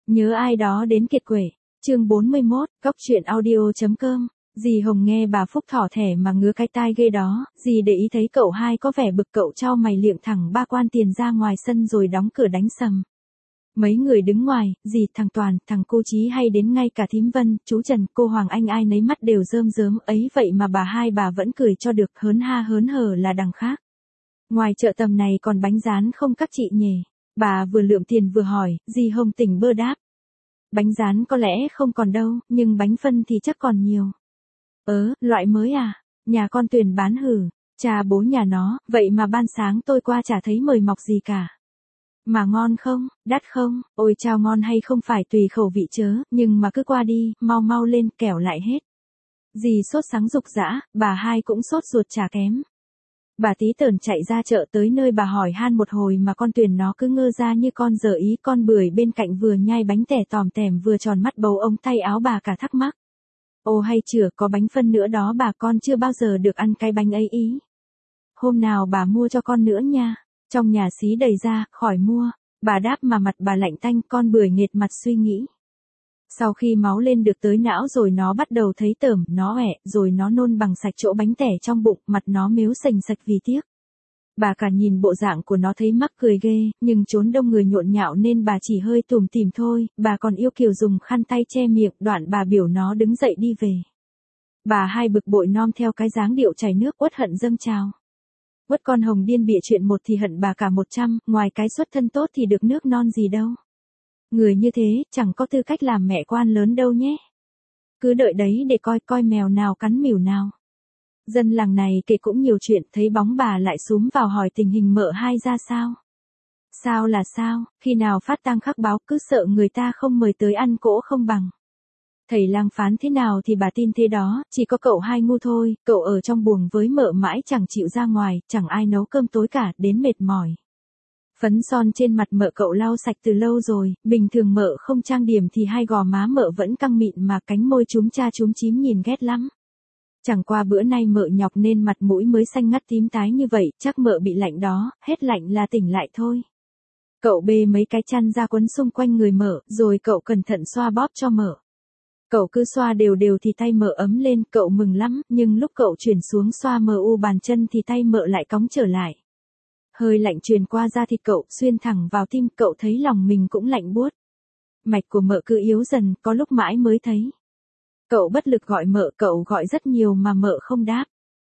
Nhớ ai đó đến kiệt quệ. Chương 41, Cóc truyện audio.com. Dì Hồng nghe bà Phúc thỏ thẻ mà ngứa cái tai ghê đó, dì để ý thấy cậu hai có vẻ bực, cậu chau mày liệng thẳng ba quan tiền ra ngoài sân rồi đóng cửa đánh sầm. Mấy người đứng ngoài, dì, thằng Toàn, thằng cô Chí hay đến ngay cả thím Vân, chú Trần, cô Hoàng Anh ai nấy mắt đều rơm rớm ấy, vậy mà bà vẫn cười cho được, hớn ha hớn hở là đằng khác. Ngoài chợ tầm này còn bánh rán không các chị nhỉ? Bà vừa lượm tiền vừa hỏi, dì Hồng tỉnh bơ đáp. Bánh rán có lẽ không còn đâu, nhưng bánh phân thì chắc còn nhiều. Loại mới à? Nhà con Tuyền bán hử. Cha bố nhà nó, vậy mà ban sáng tôi qua chả thấy mời mọc gì cả. Mà ngon không, đắt không, ôi chao ngon hay không phải tùy khẩu vị chớ, nhưng mà cứ qua đi, mau mau lên kẻo lại hết. Dì sốt sắng rục rã, bà hai cũng sốt ruột chả kém. Bà tí tởn chạy ra chợ tới nơi bà hỏi han một hồi mà con Tuyền nó cứ ngơ ra như con dở ý, con Bưởi bên cạnh vừa nhai bánh tẻ tòm tèm vừa tròn mắt bầu ông tay áo bà cả thắc mắc. Ô hay chửa có bánh phân nữa đó bà, con chưa bao giờ được ăn cái bánh ấy ý. Hôm nào bà mua cho con nữa nha. Trong nhà xí đầy ra, khỏi mua. Bà đáp mà mặt bà lạnh tanh, con Bưởi nghệt mặt suy nghĩ. Sau khi máu lên được tới não rồi nó bắt đầu thấy tởm, nó ẻ, rồi nó nôn bằng sạch chỗ bánh tẻ trong bụng, mặt nó mếu sành sạch vì tiếc. Bà cả nhìn bộ dạng của nó thấy mắc cười ghê, nhưng trốn đông người nhộn nhạo nên bà chỉ hơi tủm tỉm thôi, bà còn yêu kiều dùng khăn tay che miệng, đoạn bà biểu nó đứng dậy đi về. Bà hai bực bội nom theo cái dáng điệu chảy nước uất hận dâng trào. Uất con Hồng điên bịa chuyện một thì hận bà cả 100, ngoài cái xuất thân tốt thì được nước non gì đâu. Người như thế, chẳng có tư cách làm mẹ quan lớn đâu nhé. Cứ đợi đấy để coi mèo nào cắn mỉu nào. Dân làng này kể cũng nhiều chuyện, thấy bóng bà lại xúm vào hỏi tình hình mợ hai ra sao. Sao là sao, khi nào phát tang khắc báo, cứ sợ người ta không mời tới ăn cỗ không bằng. Thầy lang phán thế nào thì bà tin thế đó, chỉ có cậu hai ngu thôi, cậu ở trong buồng với mợ mãi chẳng chịu ra ngoài, chẳng ai nấu cơm tối cả, đến mệt mỏi. Phấn son trên mặt mợ cậu lau sạch từ lâu rồi, bình thường mợ không trang điểm thì hai gò má mợ vẫn căng mịn mà cánh môi chúm cha chúm chím nhìn ghét lắm. Chẳng qua bữa nay mợ nhọc nên mặt mũi mới xanh ngắt tím tái như vậy, chắc mợ bị lạnh đó, hết lạnh là tỉnh lại thôi. Cậu bê mấy cái chăn ra quấn xung quanh người mợ, rồi cậu cẩn thận xoa bóp cho mợ. Cậu cứ xoa đều đều thì tay mợ ấm lên, cậu mừng lắm, nhưng lúc cậu chuyển xuống xoa mờ u bàn chân thì tay mợ lại cóng trở lại. Hơi lạnh truyền qua da thịt cậu, xuyên thẳng vào tim, cậu thấy lòng mình cũng lạnh buốt. Mạch của mợ cứ yếu dần, có lúc mãi mới thấy. Cậu bất lực gọi mợ, cậu gọi rất nhiều mà mợ không đáp.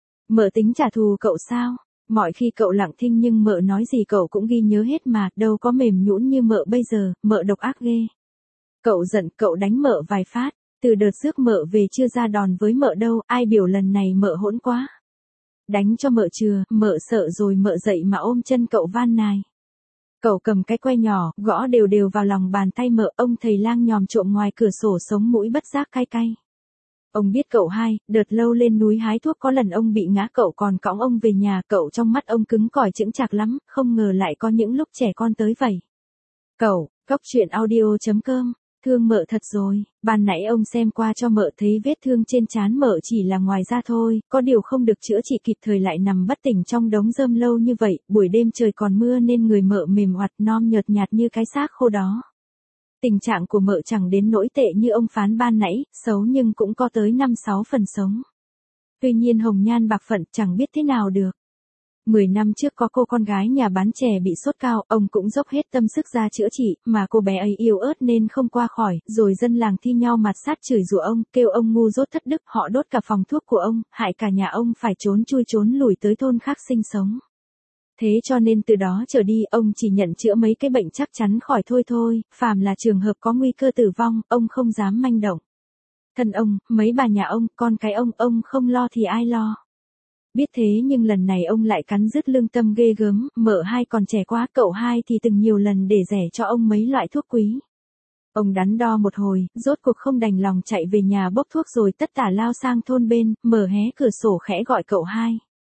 Mợ tính trả thù cậu sao? Mọi khi cậu lặng thinh nhưng mợ nói gì cậu cũng ghi nhớ hết mà, đâu có mềm nhũn như mợ bây giờ, mợ độc ác ghê. Cậu giận, cậu đánh mợ vài phát, từ đợt rước mợ về chưa ra đòn với mợ đâu, ai biểu lần này mợ hỗn quá. Đánh cho mợ chừa, mợ sợ rồi mợ dậy mà ôm chân cậu van nài. Cậu cầm cái que nhỏ, gõ đều đều vào lòng bàn tay mợ, ông thầy lang nhòm trộm ngoài cửa sổ sống mũi bất giác cay cay. Ông biết cậu hai, đợt lâu lên núi hái thuốc có lần ông bị ngã cậu còn cõng ông về nhà, cậu trong mắt ông cứng cỏi chững chạc lắm, không ngờ lại có những lúc trẻ con tới vậy. Cậu, Cóc truyện audio.com. Thương mợ thật rồi, ban nãy ông xem qua cho mợ thấy vết thương trên trán mợ chỉ là ngoài da thôi, có điều không được chữa trị kịp thời lại nằm bất tỉnh trong đống rơm lâu như vậy, buổi đêm trời còn mưa nên người mợ mềm oặt non nhợt nhạt như cái xác khô đó. Tình trạng của mợ chẳng đến nỗi tệ như ông phán ban nãy, xấu nhưng cũng có tới 5-6 phần sống. Tuy nhiên hồng nhan bạc phận chẳng biết thế nào được. 10 năm trước có cô con gái nhà bán chè bị sốt cao, ông cũng dốc hết tâm sức ra chữa trị, mà cô bé ấy yếu ớt nên không qua khỏi, rồi dân làng thi nhau mặt sát chửi rủa ông, kêu ông ngu dốt thất đức, họ đốt cả phòng thuốc của ông, hại cả nhà ông phải trốn chui trốn lủi tới thôn khác sinh sống. Thế cho nên từ đó trở đi, ông chỉ nhận chữa mấy cái bệnh chắc chắn khỏi thôi, phàm là trường hợp có nguy cơ tử vong, ông không dám manh động. Thân ông, mấy bà nhà ông, con cái ông không lo thì ai lo. Biết thế nhưng lần này ông lại cắn rứt lương tâm ghê gớm, mợ hai còn trẻ quá, cậu hai thì từng nhiều lần để rẻ cho ông mấy loại thuốc quý. Ông đắn đo một hồi, rốt cuộc không đành lòng chạy về nhà bốc thuốc rồi tất tả lao sang thôn bên, mở hé cửa sổ khẽ gọi cậu hai.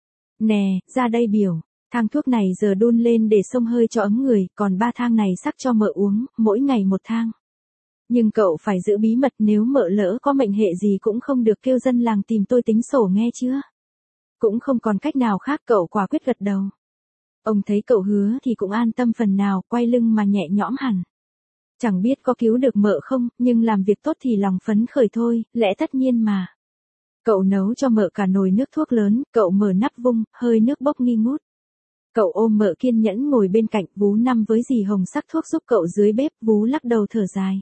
Nè, ra đây biểu, thang thuốc này giờ đun lên để xông hơi cho ấm người, còn 3 thang này sắc cho mợ uống, mỗi ngày 1 thang. Nhưng cậu phải giữ bí mật, nếu mợ lỡ có mệnh hệ gì cũng không được kêu dân làng tìm tôi tính sổ nghe chưa? Cũng không còn cách nào khác, cậu quả quyết gật đầu. Ông thấy cậu hứa thì cũng an tâm phần nào, quay lưng mà nhẹ nhõm hẳn. Chẳng biết có cứu được mợ không, nhưng làm việc tốt thì lòng phấn khởi thôi, lẽ tất nhiên mà. Cậu nấu cho mợ cả nồi nước thuốc lớn, cậu mở nắp vung, hơi nước bốc nghi ngút. Cậu ôm mợ kiên nhẫn ngồi bên cạnh, Vú nằm với dì Hồng sắc thuốc giúp cậu dưới bếp, Vú lắc đầu thở dài.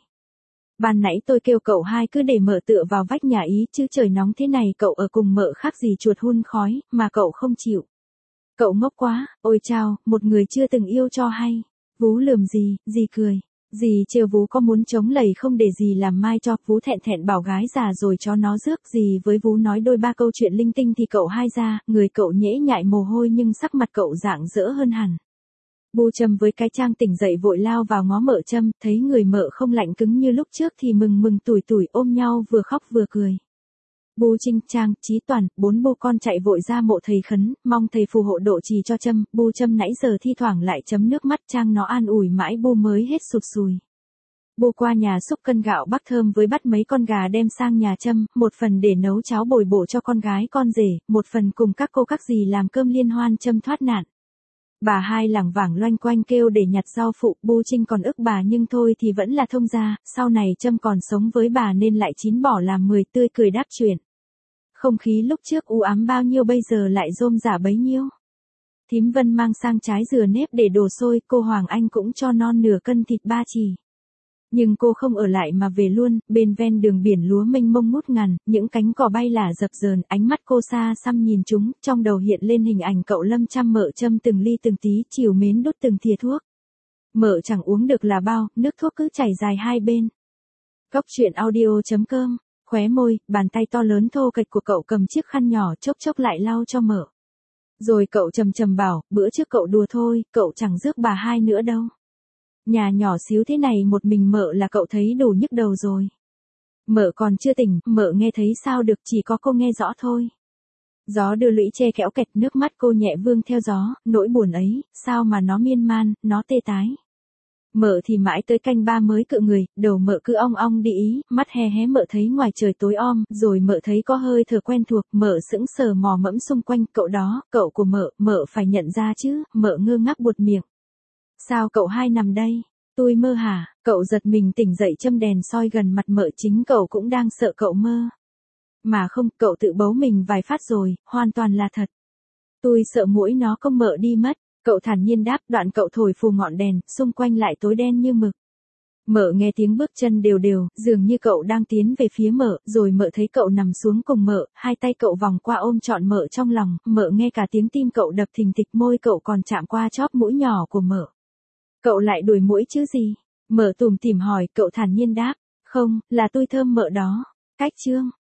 Ban nãy tôi kêu cậu hai cứ để mợ tựa vào vách nhà ý, chứ trời nóng thế này cậu ở cùng mợ khác gì chuột hun khói, mà cậu không chịu. Cậu ngốc quá, ôi chao, một người chưa từng yêu cho hay. Vú lườm dì cười. Dì trêu Vú có muốn chống lầy không để dì làm mai cho, Vú thẹn thẹn bảo gái già rồi cho nó rước, dì với Vú nói đôi ba câu chuyện linh tinh thì cậu hai ra, người cậu nhễ nhại mồ hôi nhưng sắc mặt cậu rạng rỡ hơn hẳn. Bu Trâm với cái trang tỉnh dậy vội lao vào ngó mợ Trâm, thấy người mợ không lạnh cứng như lúc trước thì mừng tủi tủi ôm nhau vừa khóc vừa cười. Bu Trinh, Trang, Chí Toàn, 4 bu con chạy vội ra mộ thầy khấn, mong thầy phù hộ độ trì cho Trâm. Bu Trâm nãy giờ thi thoảng lại chấm nước mắt, Trang nó an ủi mãi bu mới hết sụt sùi. Bu qua nhà xúc cân gạo bắc thơm với bắt mấy con gà đem sang nhà Trâm, một phần để nấu cháo bồi bổ cho con gái con rể, một phần cùng các cô các dì làm cơm liên hoan Trâm thoát nạn. Bà hai lảng vảng loanh quanh kêu để nhặt rau phụ, Bu Trinh còn ức bà nhưng thôi thì vẫn là thông gia, sau này Trâm còn sống với bà nên lại chín bỏ làm 10 tươi cười đáp chuyện. Không khí lúc trước u ám bao nhiêu bây giờ lại rôm rả bấy nhiêu. Thím Vân mang sang trái dừa nếp để đổ sôi, cô Hoàng Anh cũng cho non nửa cân thịt ba chỉ. Nhưng cô không ở lại mà về luôn, bên ven đường biển lúa mênh mông ngút ngàn, những cánh cỏ bay lả dập dờn, ánh mắt cô xa xăm nhìn chúng, trong đầu hiện lên hình ảnh cậu Lâm chăm mợ Trâm từng ly từng tí, chiều mến đút từng thìa thuốc. Mợ chẳng uống được là bao, nước thuốc cứ chảy dài hai bên. Cóc truyện audio.com, khóe môi, bàn tay to lớn thô kệch của cậu cầm chiếc khăn nhỏ chốc chốc lại lau cho mợ. Rồi cậu trầm trầm bảo, bữa trước cậu đùa thôi, cậu chẳng rước bà hai nữa đâu. Nhà nhỏ xíu thế này một mình mợ là cậu thấy đủ nhức đầu rồi. Mợ còn chưa tỉnh, mợ nghe thấy sao được, chỉ có cô nghe rõ thôi. Gió đưa lũy che kẽo kẹt, nước mắt cô nhẹ vương theo gió, nỗi buồn ấy, sao mà nó miên man, nó tê tái. Mợ thì mãi tới canh ba mới cự người, đầu mợ cứ ong ong đi ý, mắt hé hé mợ thấy ngoài trời tối om, rồi mợ thấy có hơi thở quen thuộc, mợ sững sờ mò mẫm xung quanh, cậu đó, cậu của mợ phải nhận ra chứ, mợ ngơ ngác buột miệng. Sao cậu hai nằm đây? Tôi mơ hả? Cậu giật mình tỉnh dậy, châm đèn soi gần mặt mợ, chính cậu cũng đang sợ cậu mơ. Mà không, cậu tự bấu mình vài phát rồi, hoàn toàn là thật. Tôi sợ mũi nó công mợ đi mất. Cậu thản nhiên đáp, đoạn cậu thổi phù ngọn đèn, xung quanh lại tối đen như mực. Mợ nghe tiếng bước chân đều đều, dường như cậu đang tiến về phía mợ, rồi mợ thấy cậu nằm xuống cùng mợ, hai tay cậu vòng qua ôm trọn mợ trong lòng, mợ nghe cả tiếng tim cậu đập thình thịch, môi cậu còn chạm qua chóp mũi nhỏ của mợ. Cậu lại đuổi mũi chứ gì? Mợ tủm tỉm hỏi, cậu thản nhiên đáp, không, là tôi thơm mợ đó. Cách chương.